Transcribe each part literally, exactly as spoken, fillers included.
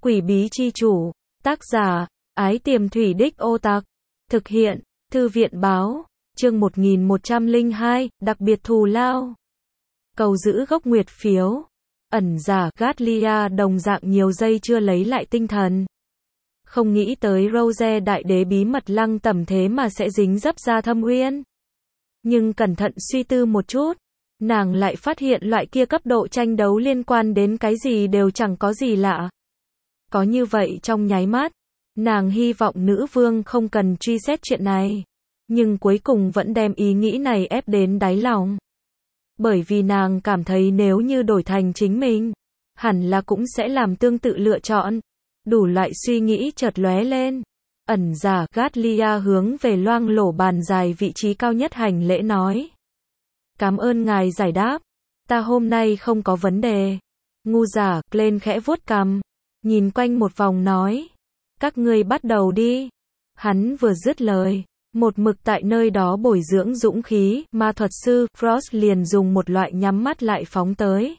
Quỷ bí chi chủ. Tác giả, Ái Tiềm Thủy Đích Ô Tạc. Thực hiện, Thư viện báo. Chương một nghìn một trăm lẻ hai, đặc biệt thù lao. Cầu giữ gốc nguyệt phiếu. Ẩn giả Gatlia đồng dạng nhiều giây chưa lấy lại tinh thần. Không nghĩ tới Rose đại đế bí mật lăng tẩm thế mà sẽ dính dấp ra Thâm Uyên. Nhưng cẩn thận suy tư một chút, nàng lại phát hiện loại kia cấp độ tranh đấu liên quan đến cái gì đều chẳng có gì lạ. Có như vậy trong nháy mắt, nàng hy vọng nữ vương không cần truy xét chuyện này. Nhưng cuối cùng vẫn đem ý nghĩ này ép đến đáy lòng. Bởi vì nàng cảm thấy nếu như đổi thành chính mình, hẳn là cũng sẽ làm tương tự lựa chọn. Đủ loại suy nghĩ chợt lóe lên. Ẩn giả Gatlia hướng về loang lổ bàn dài vị trí cao nhất hành lễ nói. Cảm ơn ngài giải đáp. Ta hôm nay không có vấn đề. Ngu giả Glenn khẽ vuốt cằm, nhìn quanh một vòng nói. Các ngươi bắt đầu đi. Hắn vừa dứt lời, một mực tại nơi đó bồi dưỡng dũng khí, ma thuật sư Frost liền dùng một loại nhắm mắt lại phóng tới.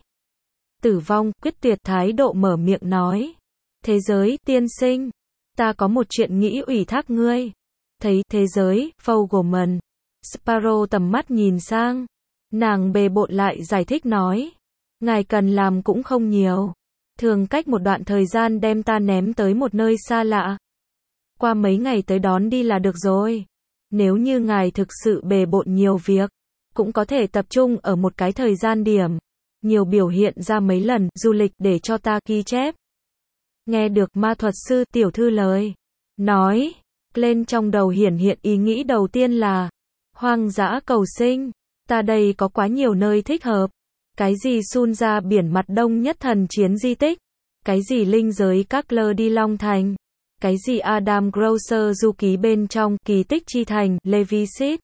Tử vong, quyết tuyệt thái độ mở miệng nói. Thế giới, tiên sinh. Ta có một chuyện nghĩ ủy thác ngươi. Thấy thế giới, Fogelman. Sparrow tầm mắt nhìn sang. Nàng bề bộn lại giải thích nói. Ngài cần làm cũng không nhiều. Thường cách một đoạn thời gian đem ta ném tới một nơi xa lạ. Qua mấy ngày tới đón đi là được rồi. Nếu như ngài thực sự bề bộn nhiều việc, cũng có thể tập trung ở một cái thời gian điểm. Nhiều biểu hiện ra mấy lần du lịch để cho ta ghi chép. Nghe được ma thuật sư tiểu thư lời nói, lên trong đầu hiển hiện ý nghĩ đầu tiên là hoang dã cầu sinh. Ta đây có quá nhiều nơi thích hợp. Cái gì sun ra biển mặt đông nhất thần chiến di tích, cái gì linh giới các lơ đi Long Thành, cái gì Adam Grosser du ký bên trong kỳ tích chi thành Levisit,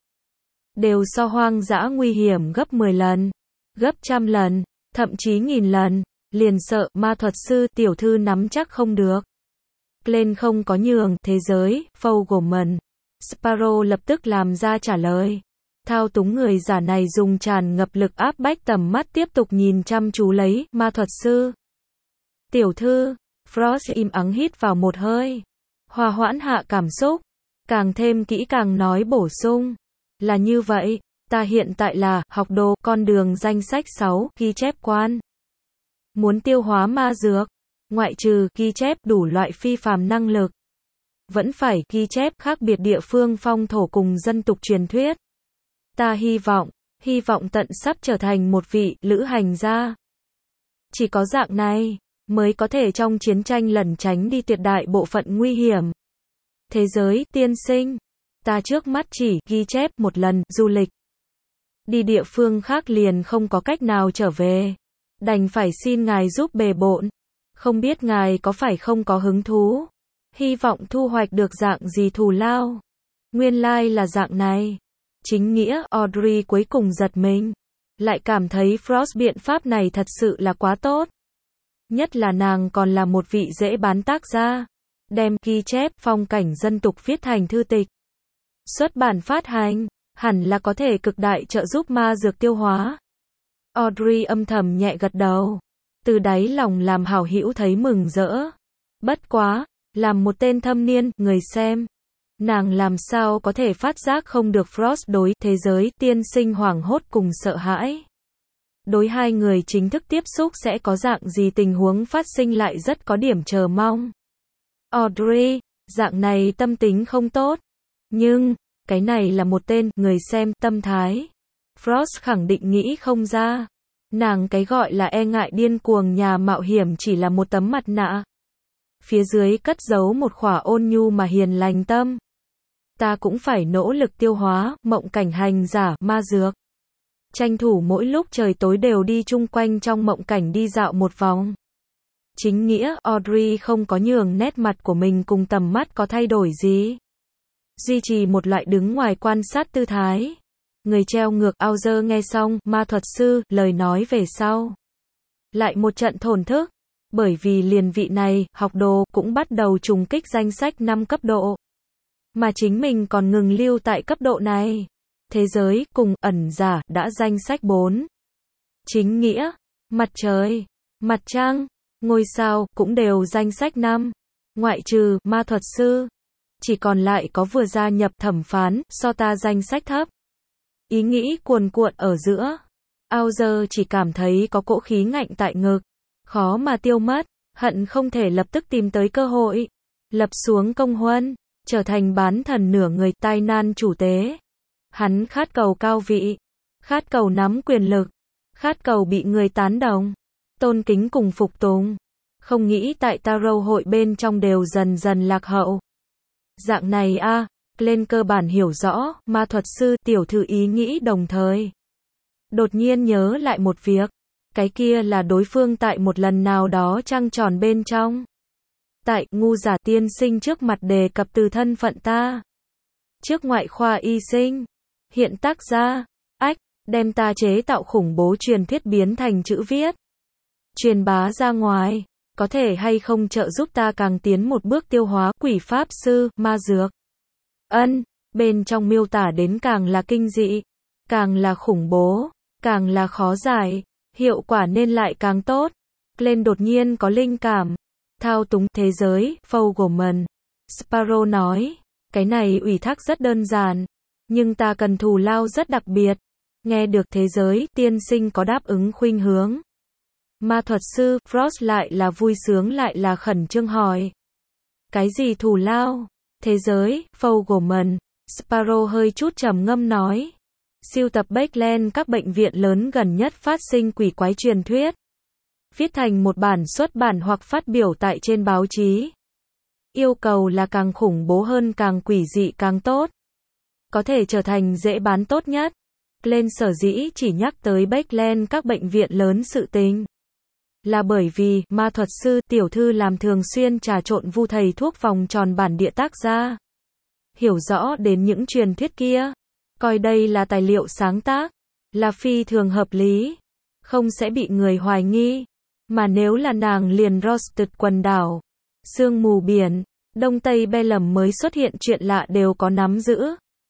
đều so hoang dã nguy hiểm gấp mười lần, gấp trăm lần, thậm chí nghìn lần. Liền sợ ma thuật sư tiểu thư nắm chắc không được. Glenn không có nhường thế giới, Fogelman. Sparrow lập tức làm ra trả lời. Thao túng người giả này dùng tràn ngập lực áp bách tầm mắt tiếp tục nhìn chăm chú lấy ma thuật sư. Tiểu thư, Frost im ắng hít vào một hơi. Hòa hoãn hạ cảm xúc. Càng thêm kỹ càng nói bổ sung. Là như vậy, ta hiện tại là học đồ con đường danh sách sáu ghi chép quan. Muốn tiêu hóa ma dược, ngoại trừ ghi chép đủ loại phi phàm năng lực, vẫn phải ghi chép khác biệt địa phương phong thổ cùng dân tục truyền thuyết. Ta hy vọng, hy vọng tận sắp trở thành một vị lữ hành gia. Chỉ có dạng này, mới có thể trong chiến tranh lẩn tránh đi tuyệt đại bộ phận nguy hiểm. Thế giới, tiên sinh, ta trước mắt chỉ ghi chép một lần du lịch. Đi địa phương khác liền không có cách nào trở về. Đành phải xin ngài giúp bề bộn. Không biết ngài có phải không có hứng thú. Hy vọng thu hoạch được dạng gì thù lao. Nguyên lai like là dạng này. Chính nghĩa, Audrey cuối cùng giật mình. Lại cảm thấy Frost biện pháp này thật sự là quá tốt. Nhất là nàng còn là một vị dễ bán tác gia. Đem ghi chép phong cảnh dân tục viết thành thư tịch. Xuất bản phát hành, hẳn là có thể cực đại trợ giúp ma dược tiêu hóa. Audrey âm thầm nhẹ gật đầu. Từ đáy lòng làm hảo hữu thấy mừng rỡ. Bất quá, làm một tên thâm niên, người xem. Nàng làm sao có thể phát giác không được Frost đối thế giới tiên sinh hoảng hốt cùng sợ hãi. Đối hai người chính thức tiếp xúc sẽ có dạng gì tình huống phát sinh lại rất có điểm chờ mong. Audrey, dạng này tâm tính không tốt. Nhưng, cái này là một tên, người xem, tâm thái. Frost khẳng định nghĩ không ra. Nàng cái gọi là e ngại điên cuồng nhà mạo hiểm chỉ là một tấm mặt nạ. Phía dưới cất giấu một khỏa ôn nhu mà hiền lành tâm. Ta cũng phải nỗ lực tiêu hóa, mộng cảnh hành giả, ma dược. Tranh thủ mỗi lúc trời tối đều đi chung quanh trong mộng cảnh đi dạo một vòng. Chính nghĩa, Audrey không có nhường nét mặt của mình cùng tầm mắt có thay đổi gì. Duy trì một loại đứng ngoài quan sát tư thái. Người treo ngược Auger nghe xong, ma thuật sư, lời nói về sau. Lại một trận thổn thức. Bởi vì liền vị này, học đồ, cũng bắt đầu trùng kích danh sách năm cấp độ. Mà chính mình còn ngừng lưu tại cấp độ này. Thế giới, cùng, ẩn giả, đã danh sách bốn. Chính nghĩa, mặt trời, mặt trăng, ngôi sao, cũng đều danh sách năm. Ngoại trừ, ma thuật sư. Chỉ còn lại có vừa gia nhập thẩm phán, so ta danh sách thấp. Ý nghĩ cuồn cuộn ở giữa. Auger chỉ cảm thấy có cỗ khí ngạnh tại ngực. Khó mà tiêu mất. Hận không thể lập tức tìm tới cơ hội. Lập xuống công huân. Trở thành bán thần nửa người tai nan chủ tế. Hắn khát cầu cao vị. Khát cầu nắm quyền lực. Khát cầu bị người tán đồng. Tôn kính cùng phục tùng. Không nghĩ tại Tarot hội bên trong đều dần dần lạc hậu. Dạng này a, à, lên cơ bản hiểu rõ, ma thuật sư tiểu thư ý nghĩ đồng thời. Đột nhiên nhớ lại một việc. Cái kia là đối phương tại một lần nào đó trăng tròn bên trong. Tại, ngu giả tiên sinh trước mặt đề cập từ thân phận ta. Trước ngoại khoa y sinh. Hiện tác gia, ách, đem ta chế tạo khủng bố truyền thuyết biến thành chữ viết. Truyền bá ra ngoài. Có thể hay không trợ giúp ta càng tiến một bước tiêu hóa quỷ pháp sư, ma dược. Ân, bên trong miêu tả đến càng là kinh dị, càng là khủng bố, càng là khó giải, hiệu quả nên lại càng tốt. Glenn đột nhiên có linh cảm. Thao túng thế giới, Fogelman. Sparrow nói, cái này ủy thác rất đơn giản, nhưng ta cần thù lao rất đặc biệt. Nghe được thế giới, tiên sinh có đáp ứng khuynh hướng. Ma thuật sư, Frost lại là vui sướng lại là khẩn trương hỏi. Cái gì thù lao? Thế giới, Fogelman. Sparrow hơi chút trầm ngâm nói. Siêu tập Backland các bệnh viện lớn gần nhất phát sinh quỷ quái truyền thuyết. Viết thành một bản xuất bản hoặc phát biểu tại trên báo chí. Yêu cầu là càng khủng bố hơn càng quỷ dị càng tốt. Có thể trở thành dễ bán tốt nhất. Glenn sở dĩ chỉ nhắc tới Backland các bệnh viện lớn sự tình. Là bởi vì, ma thuật sư, tiểu thư làm thường xuyên trà trộn vu thầy thuốc vòng tròn bản địa tác gia. Hiểu rõ đến những truyền thuyết kia. Coi đây là tài liệu sáng tác. Là phi thường hợp lý. Không sẽ bị người hoài nghi. Mà nếu là nàng liền Rosted quần đảo. Sương mù biển. Đông Tây Belem mới xuất hiện chuyện lạ đều có nắm giữ.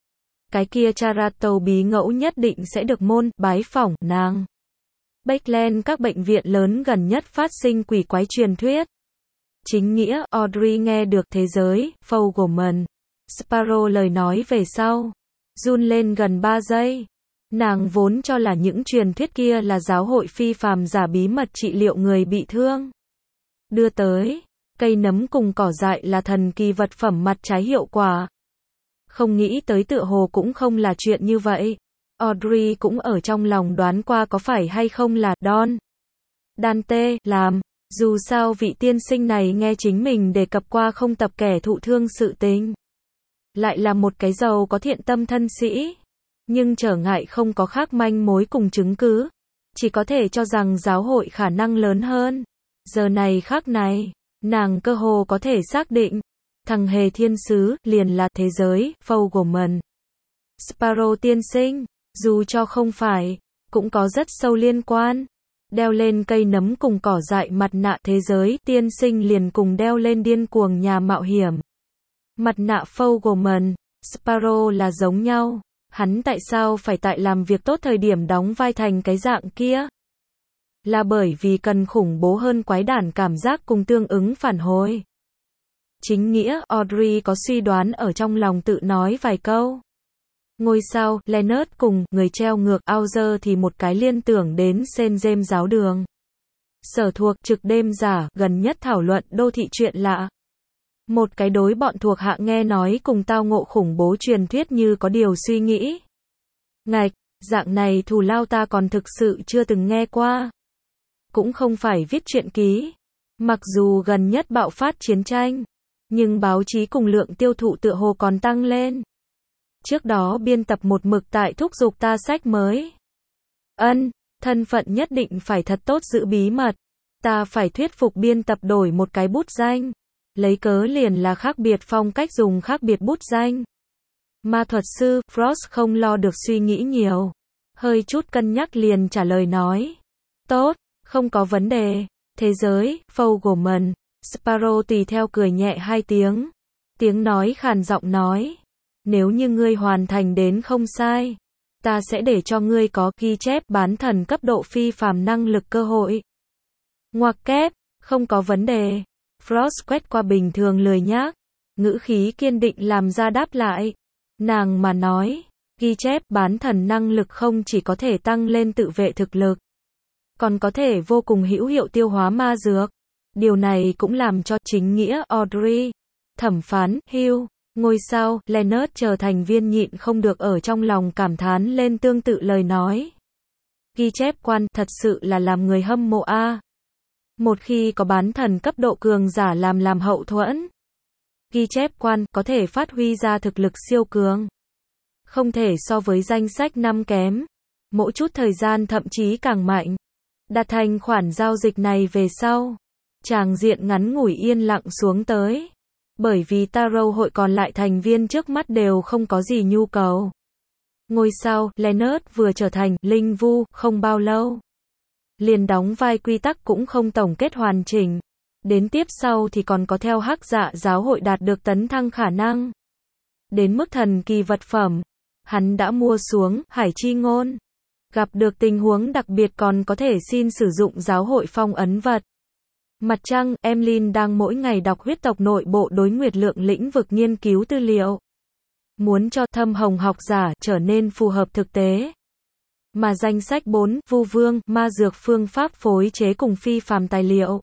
Cái kia Charato bí ngẫu nhất định sẽ được môn, bái phỏng, nàng. Backland các bệnh viện lớn gần nhất phát sinh quỷ quái truyền thuyết. Chính nghĩa, Audrey nghe được thế giới, Fogelman. Sparrow lời nói về sau. Run lên gần ba giây. Nàng vốn cho là những truyền thuyết kia là giáo hội phi phàm giả bí mật trị liệu người bị thương. Đưa tới, cây nấm cùng cỏ dại là thần kỳ vật phẩm mặt trái hiệu quả. Không nghĩ tới tựa hồ cũng không là chuyện như vậy. Audrey cũng ở trong lòng đoán qua có phải hay không là Don Dante làm. Dù sao vị tiên sinh này nghe chính mình đề cập qua không tập kẻ thụ thương sự tình. Lại là một cái giàu có thiện tâm thân sĩ. Nhưng trở ngại không có khác manh mối cùng chứng cứ. Chỉ có thể cho rằng giáo hội khả năng lớn hơn. Giờ này khác này, nàng cơ hồ có thể xác định. Thằng hề thiên sứ, liền là thế giới, Fogelman. Sparrow tiên sinh, dù cho không phải, cũng có rất sâu liên quan. Đeo lên cây nấm cùng cỏ dại mặt nạ thế giới, tiên sinh liền cùng đeo lên điên cuồng nhà mạo hiểm. Mặt nạ Fogelman, Sparrow là giống nhau. Hắn tại sao phải tại làm việc tốt thời điểm đóng vai thành cái dạng kia? Là bởi vì cần khủng bố hơn quái đản cảm giác cùng tương ứng phản hồi. Chính nghĩa, Audrey có suy đoán ở trong lòng tự nói vài câu. Ngôi sao, Leonard cùng người treo ngược Auger thì một cái liên tưởng đến Saint James giáo đường. Sở thuộc trực đêm giả, gần nhất thảo luận đô thị chuyện lạ. Một cái đối bọn thuộc hạ nghe nói cùng tao ngộ khủng bố truyền thuyết như có điều suy nghĩ. Ngạch, dạng này thù lao ta còn thực sự chưa từng nghe qua. Cũng không phải viết truyện ký. Mặc dù gần nhất bạo phát chiến tranh, nhưng báo chí cùng lượng tiêu thụ tựa hồ còn tăng lên. Trước đó biên tập một mực tại thúc giục ta sách mới. Ân, thân phận nhất định phải thật tốt giữ bí mật. Ta phải thuyết phục biên tập đổi một cái bút danh. Lấy cớ liền là khác biệt phong cách dùng khác biệt bút danh. Ma thuật sư, Frost không lo được suy nghĩ nhiều. Hơi chút cân nhắc liền trả lời nói. Tốt, không có vấn đề. Thế giới, Fogelman. Sparrow tùy theo cười nhẹ hai tiếng. Tiếng nói khàn giọng nói. Nếu như ngươi hoàn thành đến không sai, ta sẽ để cho ngươi có ghi chép bán thần cấp độ phi phàm năng lực cơ hội. Ngoặc kép, Không có vấn đề. Frost quét qua bình thường lười nhác, ngữ khí kiên định làm ra đáp lại. Nàng mà nói, ghi chép bán thần năng lực không chỉ có thể tăng lên tự vệ thực lực, còn có thể vô cùng hữu hiệu tiêu hóa ma dược. Điều này cũng làm cho chính nghĩa Audrey, thẩm phán Hugh, ngôi sao Leonard chờ thành viên nhịn không được ở trong lòng cảm thán lên tương tự lời nói. Ghi chép quan thật sự là làm người hâm mộ a. Một khi có bán thần cấp độ cường giả làm làm hậu thuẫn, ghi chép quan có thể phát huy ra thực lực siêu cường. Không thể so với danh sách năm kém. Mỗi chút thời gian thậm chí càng mạnh. Đạt thành khoản giao dịch này về sau, tràng diện ngắn ngủi yên lặng xuống tới. Bởi vì Tarot hội còn lại thành viên trước mắt đều không có gì nhu cầu. Ngôi sao Leonard vừa trở thành linh vu không bao lâu, liền đóng vai quy tắc cũng không tổng kết hoàn chỉnh. Đến tiếp sau thì còn có theo Hắc Dạ giáo hội đạt được tấn thăng khả năng. Đến mức thần kỳ vật phẩm, hắn đã mua xuống Hải Chi Ngôn. Gặp được tình huống đặc biệt còn có thể xin sử dụng giáo hội phong ấn vật. Mặt trăng, Emlyn đang mỗi ngày đọc huyết tộc nội bộ đối nguyệt lượng lĩnh vực nghiên cứu tư liệu. Muốn cho thâm hồng học giả trở nên phù hợp thực tế. Mà danh sách bốn, Vu Vương, ma dược phương pháp phối chế cùng phi phàm tài liệu.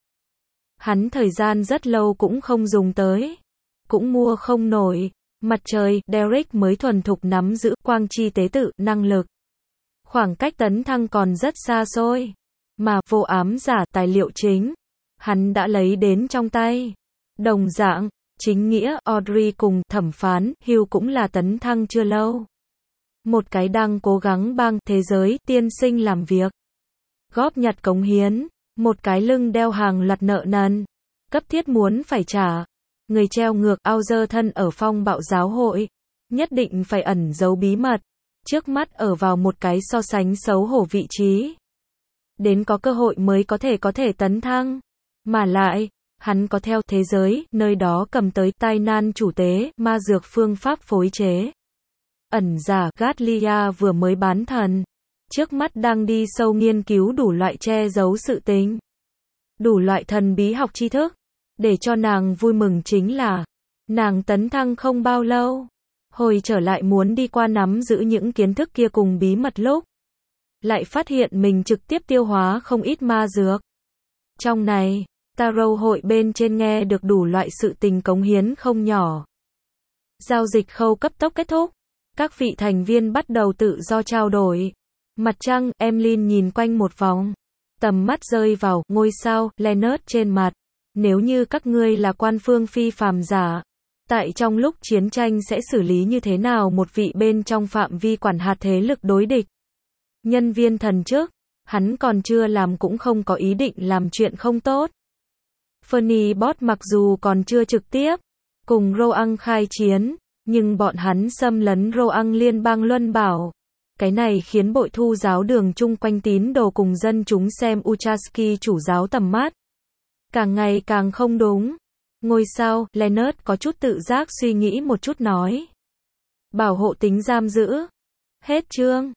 Hắn thời gian rất lâu cũng không dùng tới. Cũng mua không nổi. Mặt trời, Derek mới thuần thục nắm giữ quang chi tế tự, năng lực. Khoảng cách tấn thăng còn rất xa xôi. Mà vô ám giả tài liệu chính, hắn đã lấy đến trong tay. Đồng dạng, chính nghĩa Audrey cùng thẩm phán Hugh cũng là tấn thăng chưa lâu. Một cái đang cố gắng bang thế giới tiên sinh làm việc, góp nhặt cống hiến, một cái lưng đeo hàng loạt nợ nần, cấp thiết muốn phải trả. Người treo ngược ao dơ thân ở phong bạo giáo hội, nhất định phải ẩn giấu bí mật, trước mắt ở vào một cái so sánh xấu hổ vị trí. Đến có cơ hội mới có thể có thể tấn thăng. Mà lại, hắn có theo thế giới, nơi đó cầm tới tai nan chủ tế, ma dược phương pháp phối chế. Ẩn giả Gatlia vừa mới bán thần, trước mắt đang đi sâu nghiên cứu đủ loại che giấu sự tình, đủ loại thần bí học tri thức. Để cho nàng vui mừng chính là, nàng tấn thăng không bao lâu, hồi trở lại muốn đi qua nắm giữ những kiến thức kia cùng bí mật lúc, lại phát hiện mình trực tiếp tiêu hóa không ít ma dược. Trong này, Tarot hội bên trên nghe được đủ loại sự tình cống hiến không nhỏ. Giao dịch khâu cấp tốc kết thúc, các vị thành viên bắt đầu tự do trao đổi. Mặt trăng, Emlyn nhìn quanh một vòng, tầm mắt rơi vào ngôi sao Leonard trên mặt. Nếu như các ngươi là quan phương phi phàm giả, tại trong lúc chiến tranh sẽ xử lý như thế nào một vị bên trong phạm vi quản hạt thế lực đối địch? Nhân viên thần chức, hắn còn chưa làm cũng không có ý định làm chuyện không tốt. Fernie Bot mặc dù còn chưa trực tiếp cùng Roang khai chiến, nhưng bọn hắn xâm lấn Roang liên bang Luân Bảo. Cái này khiến bội thu giáo đường chung quanh tín đồ cùng dân chúng xem Uchaski chủ giáo tầm mắt càng ngày càng không đúng. Ngôi sao Leonard có chút tự giác suy nghĩ một chút nói. Bảo hộ tính giam giữ. Hết chương.